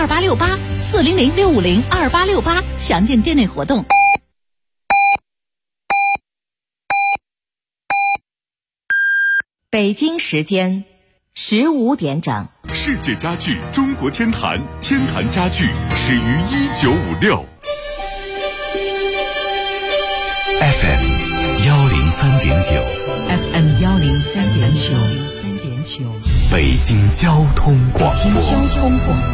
，400-650-2868，详见店内活动。北京时间15点整。 世界家具中国天坛，天坛家具始于1956。FM 103.9，FM 103.9， 北京交通广播， 北京交通广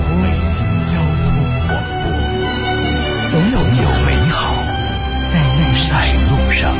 播， 总有美好在路上。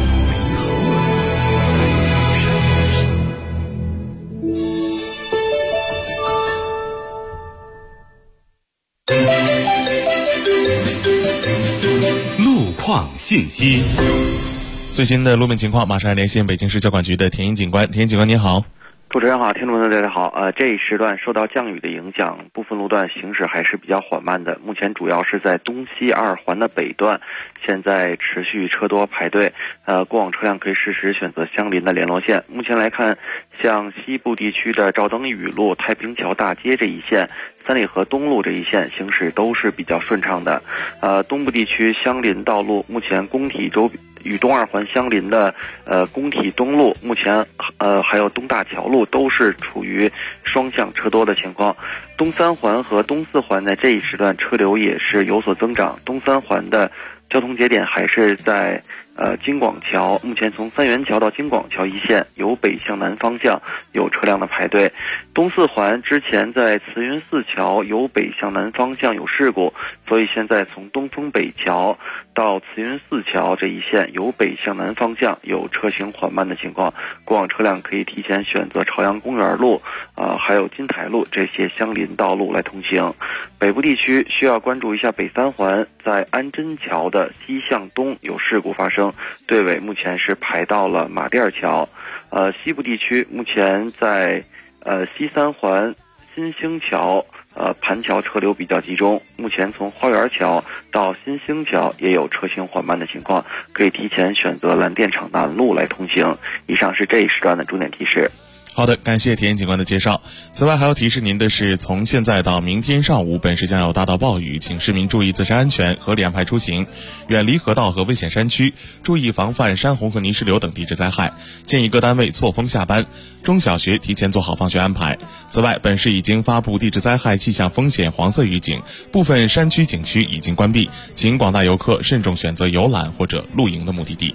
路况信息， 最新的路面情况，马上连线北京市交管局的田英警官。田英警官您好。 主持人好，听众朋友大家好。这一时段受到降雨的影响，部分路段行驶还是比较缓慢的。目前主要是在东西二环的北段，现在持续车多排队。过往车辆可以适时选择相邻的联络线。目前来看，像西部地区的赵登禹路、太平桥大街这一线、三里河东路这一线行驶都是比较顺畅的。东部地区相邻道路，目前工体与东二环相邻的工体东路，目前还有东大桥路都是处于双向车多的情况。东三环和东四环的这一时段车流也是有所增长。东三环的交通节点还是在京广桥，目前从三元桥到京广桥一线由北向南方向有车辆的排队。东四环之前在慈云寺桥由北向南方向有事故，所以现在从东风北桥到慈云寺桥这一线由北向南方向有车行缓慢的情况，过往车辆可以提前选择朝阳公园路还有金台路这些相邻道路来通行。北部地区需要关注一下北三环，在安贞桥的西向东有事故发生，队尾目前是排到了马甸桥。西部地区目前在西三环新兴桥盘桥车流比较集中，目前从花园桥到新兴桥也有车行缓慢的情况，可以提前选择蓝电厂南路来通行。以上是这一时段的重点提示。 好的，感谢田英警官的介绍。此外还要提示您的是，从现在到明天上午，本市将有大到暴雨，请市民注意自身安全，合理安排出行，远离河道和危险山区，注意防范山洪和泥石流等地质灾害。建议各单位错峰下班，中小学提前做好放学安排。此外，本市已经发布地质灾害气象风险黄色预警，部分山区景区已经关闭，请广大游客慎重选择游览或者露营的目的地。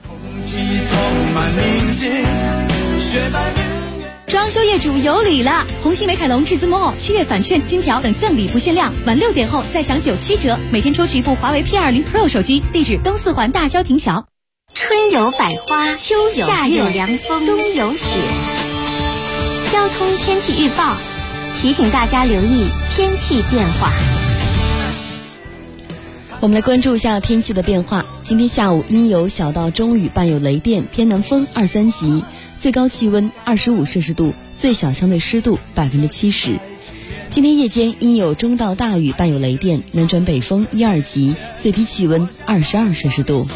装修业主有礼了！红星美凯龙至尊 Mall7月返券、金条等赠礼不限量，晚6点后再享97折，每天抽取一部华为 P20 Pro 手机。地址：东四环大郊亭桥。 春有百花，秋有夏有凉风，冬有雪。交通天气预报提醒大家留意天气变化。 我们来关注一下天气的变化。今天下午阴有小到中雨，伴有雷电，偏南风2、3级。最高气温25摄氏度，最小相对湿度70%。今天夜间阴有中到大雨，伴有雷电，南转北风1、2级，最低气温22摄氏度。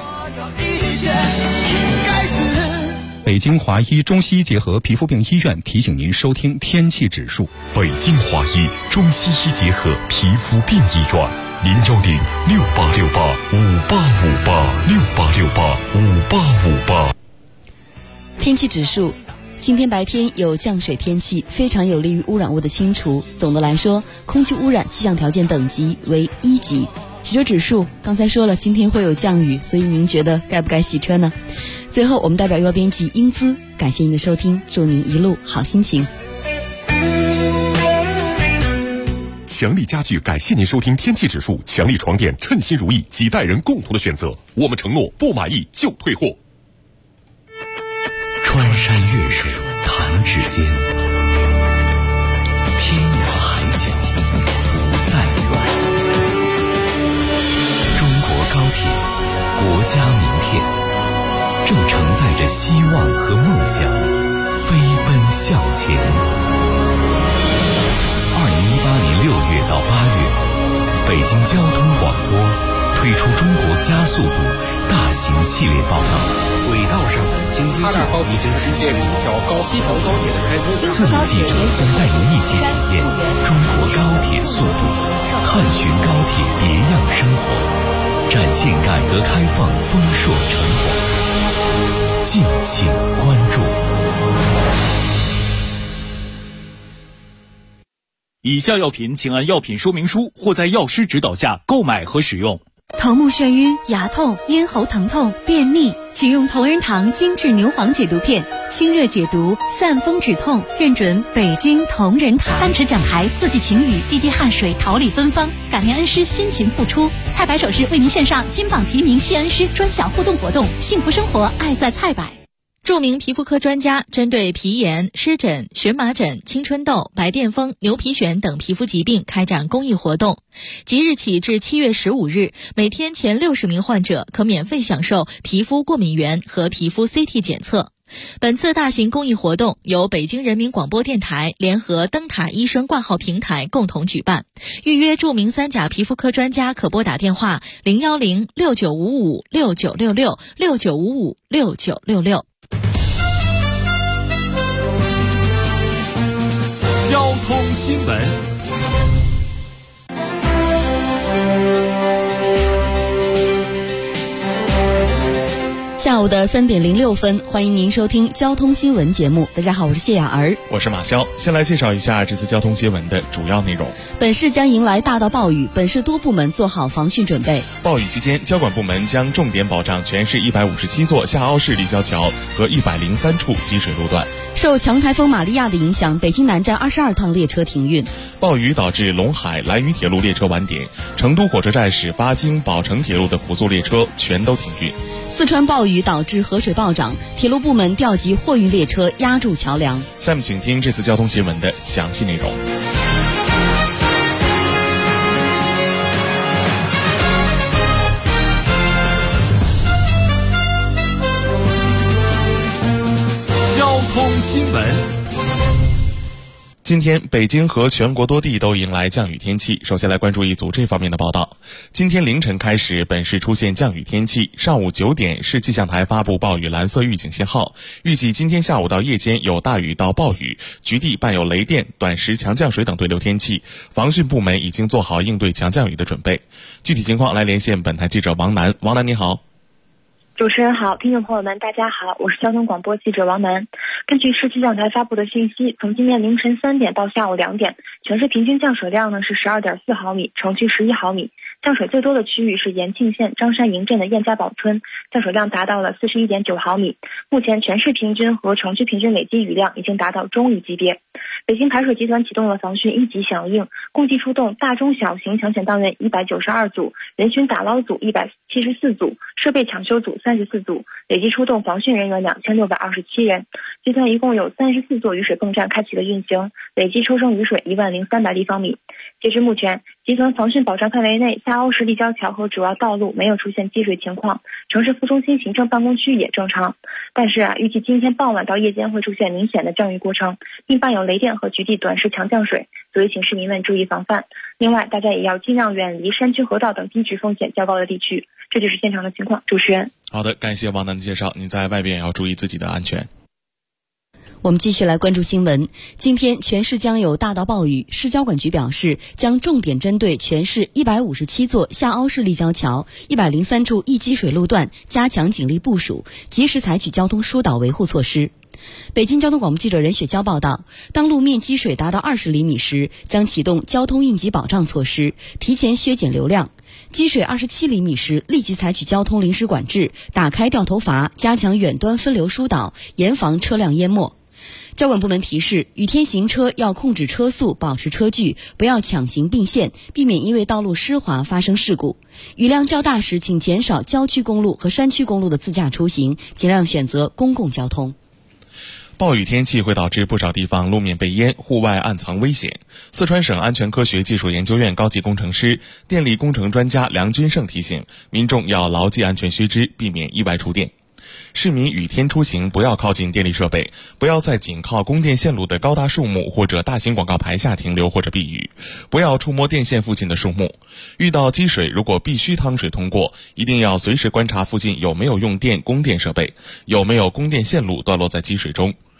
北京华医中西医结合皮肤病医院提醒您收听天气指数。 北京华医中西医结合皮肤病医院，0106868585858，668685858。 天气指数，今天白天有降水天气，非常有利于污染物的清除。总的来说，空气污染气象条件等级为1级。洗车指数，刚才说了，今天会有降雨，所以您觉得该不该洗车呢？最后，我们代表编辑英姿，感谢您的收听，祝您一路好心情。 强力家具感谢您收听天气指数，强力床垫称心如意，几代人共同的选择，我们承诺不满意就退货。 穿山越水弹指间，天涯海角不再远。中国高铁，国家名片，正承载着希望和梦想，飞奔向前。2018年6月到8月，北京交通广播推出中国加速度大型系列报道。 轨道上的经济计划已经实现一条西条高铁的开通。 4名记者将带您一起体验中国高铁速度。 探寻高铁别样生活，展现改革开放丰硕成果。敬请关注。 以下药品请按药品说明书或在药师指导下购买和使用。 头目眩晕、牙痛、咽喉疼痛、便秘，请用同仁堂精致牛黄解毒片，清热解毒，散风止痛，认准北京同仁堂。 三尺讲台，四季晴雨，滴滴汗水，桃李芬芳，感念恩师辛勤付出。菜百首饰为您献上金榜题名谢恩师专享互动活动，幸福生活爱在菜百。 著名皮肤科专家针对皮炎、湿疹、荨麻疹、青春痘、白癜风、牛皮癣等皮肤疾病开展公益活动。即日起至7月15日，每天前60名患者可免费享受皮肤过敏原和皮肤 CT 检测。本次大型公益活动由北京人民广播电台联合灯塔医生挂号平台共同举办。预约著名三甲皮肤科专家可拨打电话01069556966 69556966。 交通新闻。 下午的3点06分，欢迎您收听交通新闻节目。大家好，我是谢雅儿， 我是马潇。先来介绍一下这次交通新闻的主要内容。 本市将迎来大到暴雨，本市多部门做好防汛准备。 暴雨期间，交管部门将重点保障全市157座下凹式立交桥和103处积水路段。 受强台风玛利亚的影响，北京南站22趟列车停运。 暴雨导致陇海兰渝铁路列车晚点，成都火车站始发经宝成铁路的普速列车全都停运。 四川暴雨导致河水暴涨，铁路部门调集货运列车压住桥梁。 下面请听这次交通新闻的详细内容。 交通新闻。 今天，北京和全国多地都迎来降雨天气。首先来关注一组这方面的报道。今天凌晨开始，本市出现降雨天气。上午9点，市气象台发布暴雨蓝色预警信号，预计今天下午到夜间有大雨到暴雨，局地伴有雷电、短时强降水等对流天气。防汛部门已经做好应对强降雨的准备。具体情况来连线本台记者王楠。王楠你好。 主持人好，听众朋友们大家好，我是交通广播记者王楠。根据市气象台发布的信息，从今天凌晨3点到下午2点，全市平均降水量是12.4毫米，城区11毫米。降水最多的区域是延庆县张山营镇的燕家堡村，降水量达到了41.9毫米。目前全市平均和城区平均累计雨量已经达到中雨级别。北京排水集团启动了防汛1级响应，共计出动大中小型抢险党员192组，人群打捞组174组，设备抢修组34组，累计出动防汛人员2627人。集团一共有34座雨水泵站开启了运行，累计抽升雨水10300立方米。截至目前，集团防汛保障范围内下凹式立交桥和主要道路没有出现积水情况，城市副中心行政办公区也正常。但是预计今天傍晚到夜间会出现明显的降雨过程，并伴有雷电和局地短时强降水，所以请市民们注意防范。另外，大家也要尽量远离山区河道等低值风险较高的地区。这就是现场的情况。主持人， 好的，感谢王楠的介绍。您在外边也要注意自己的安全。 我们继续来关注新闻。今天全市将有大到暴雨，市交管局表示，将重点针对全市157座下凹式立交桥、103处易积水路段加强警力部署，及时采取交通疏导维护措施。北京交通广播记者任雪娇报道，当路面积水达到20厘米时，将启动交通应急保障措施，提前削减流量。积水27厘米时，立即采取交通临时管制，打开掉头阀，加强远端分流疏导，严防车辆淹没。交管部门提示，雨天行车要控制车速，保持车距，不要抢行并线，避免因为道路湿滑发生事故。雨量较大时，请减少郊区公路和山区公路的自驾出行，尽量选择公共交通。 暴雨天气会导致不少地方路面被淹，户外暗藏危险。四川省安全科学技术研究院高级工程师、电力工程专家梁军胜提醒民众要牢记安全须知，避免意外触电。市民雨天出行不要靠近电力设备，不要在紧靠供电线路的高大树木或者大型广告牌下停留或者避雨，不要触摸电线附近的树木。遇到积水，如果必须趟水通过，一定要随时观察附近有没有用电供电设备，有没有供电线路断落在积水中。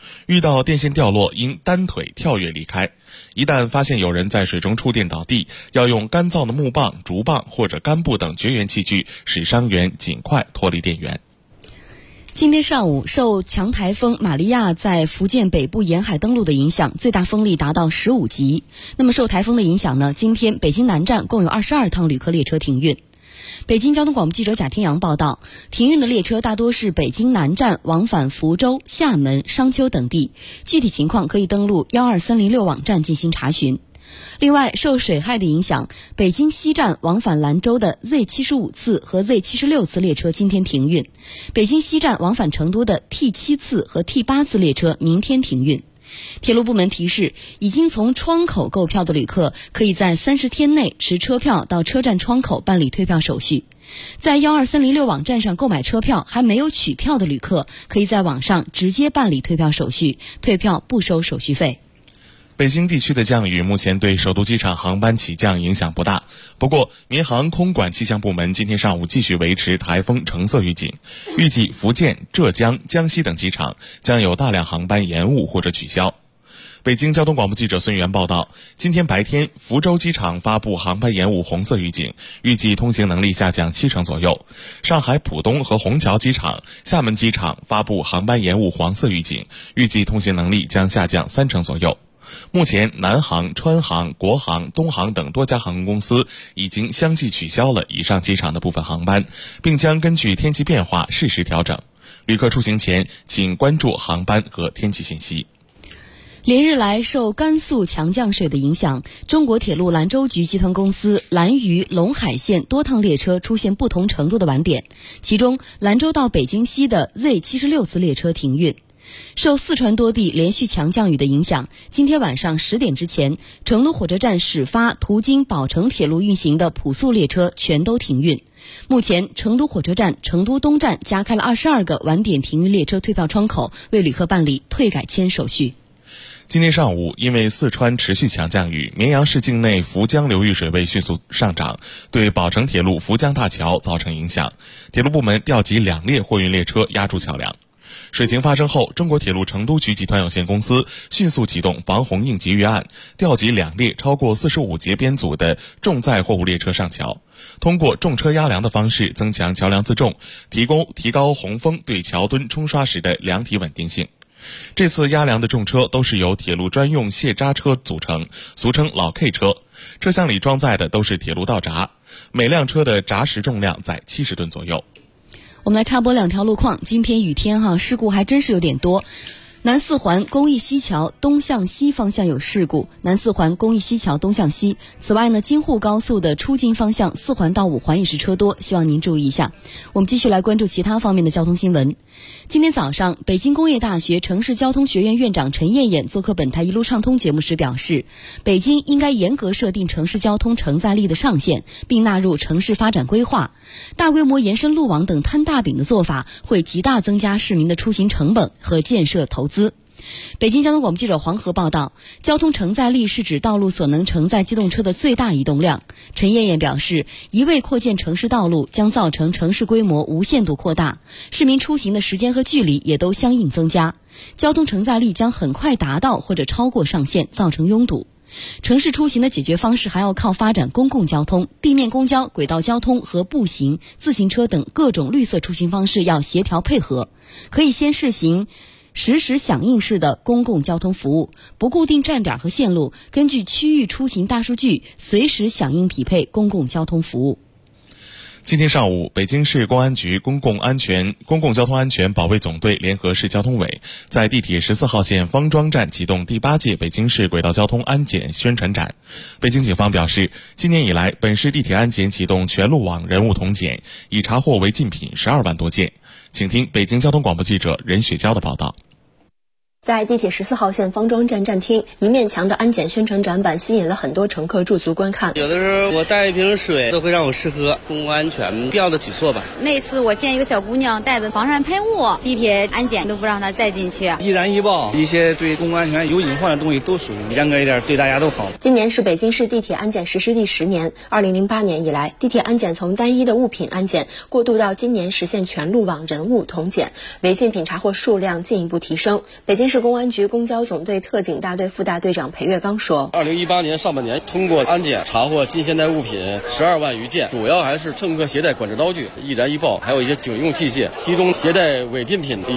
遇到电线掉落，应单腿跳跃离开。一旦发现有人在水中触电倒地，要用干燥的木棒、竹棒或者干布等绝缘器具，使伤员尽快脱离电源。 今天上午，受强台风玛利亚在福建北部沿海登陆的影响，最大风力达到15级。那么受台风的影响呢，今天北京南站共有22趟旅客列车停运。北京交通广播记者贾天阳报道，停运的列车大多是北京南站往返福州、厦门、商丘等地，具体情况可以登录12306网站进行查询。另外，受水害的影响，北京西站往返兰州的 Z75 次和 Z76 次列车今天停运，北京西站往返成都的 T7 次和 T8 次列车明天停运。铁路部门提示，已经从窗口购票的旅客可以在30天内持车票到车站窗口办理退票手续。在12306网站上购买车票还没有取票的旅客，可以在网上直接办理退票手续，退票不收手续费。 北京地区的降雨目前对首都机场航班起降影响不大，不过民航空管气象部门今天上午继续维持台风橙色预警，预计福建、浙江、江西等机场将有大量航班延误或者取消。北京交通广播记者孙源报道，今天白天福州机场发布航班延误红色预警，预计通行能力下降70%左右。上海浦东和虹桥机场、厦门机场发布航班延误黄色预警，预计通行能力将下降30%左右。目前南航、川航、国航、东航等多家航空公司已经相继取消了以上机场的部分航班，并将根据天气变化适时调整。旅客出行前请关注航班和天气信息。 连日来，受甘肃强降水的影响，中国铁路兰州局集团公司兰渝陇海线多趟列车出现不同程度的晚点，其中兰州到北京西的 Z76 次列车停运。受四川多地连续强降雨的影响，今天晚上10点之前，成都火车站始发途经宝成铁路运行的普速列车全都停运。目前，成都火车站、成都东站加开了22个晚点停运列车退票窗口，为旅客办理退改签手续。 今天上午，因为四川持续强降雨，绵阳市境内涪江流域水位迅速上涨，对宝成铁路涪江大桥造成影响。铁路部门调集2列货运列车压住桥梁。水情发生后，中国铁路成都局集团有限公司迅速启动防洪应急预案，调集2列超过45节编组的重载货物列车上桥，通过重车压梁的方式增强桥梁自重，提高洪峰对桥墩冲刷时的梁体稳定性。这次压梁的重车都是由铁路专用卸渣车组成，俗称老 K 车，车厢里装载的都是铁路道闸，每辆车的闸石重量在70吨左右。 我们来插播2条路况，今天雨天事故还真是有点多。南四环公益西桥东向西方向有事故，南四环公益西桥东向西。此外呢，京沪高速的出京方向4环到5环也是车多，希望您注意一下。我们继续来关注其他方面的交通新闻。今天早上，北京工业大学城市交通学院院长陈燕燕做客本台一路畅通节目时表示，北京应该严格设定城市交通承载力的上限，并纳入城市发展规划。大规模延伸路网等摊大饼的做法会极大增加市民的出行成本和建设投资。北京交通广播记者黄河报道，交通承载力是指道路所能承载机动车的最大移动量。陈燕燕表示，一味扩建城市道路将造成城市规模无限度扩大，市民出行的时间和距离也都相应增加，交通承载力将很快达到或者超过上限，造成拥堵。城市出行的解决方式还要靠发展公共交通，地面公交、轨道交通和步行、自行车等各种绿色出行方式要协调配合，可以先试行实时响应式的公共交通服务，不固定站点和线路，根据区域出行大数据随时响应匹配公共交通服务。 今天上午，北京市公安局公共交通安全保卫总队联合市交通委在地铁14号线方庄站启动第8届北京市轨道交通安检宣传展。北京警方表示，今年以来，本市地铁安检启动全路网人物统检，已查获违禁品12万多件。请听北京交通广播记者任雪娇的报道。 在地铁14号线方庄站站厅，一面墙的安检宣传展板吸引了很多乘客驻足观看。 有的时候我带一瓶水都会让我试喝，公共安全必要的举措吧。 那次我见一个小姑娘带着防晒喷雾，地铁安检都不让她带进去。 易燃易爆，一些对公共安全有隐患的东西都属于严格一点，对大家都好。 今年是北京市地铁安检实施第10年，2008年以来，地铁安检从单一的物品安检过渡到今年实现全路网人物统检，违禁品查获数量进一步提升。北京市公安局公交总队特警大队副大队长裴月刚说 ，2018年上半年通过安检查获禁携带物品12万余件，主要还是乘客携带管制刀具、易燃易爆，还有一些警用器械，其中携带违禁品以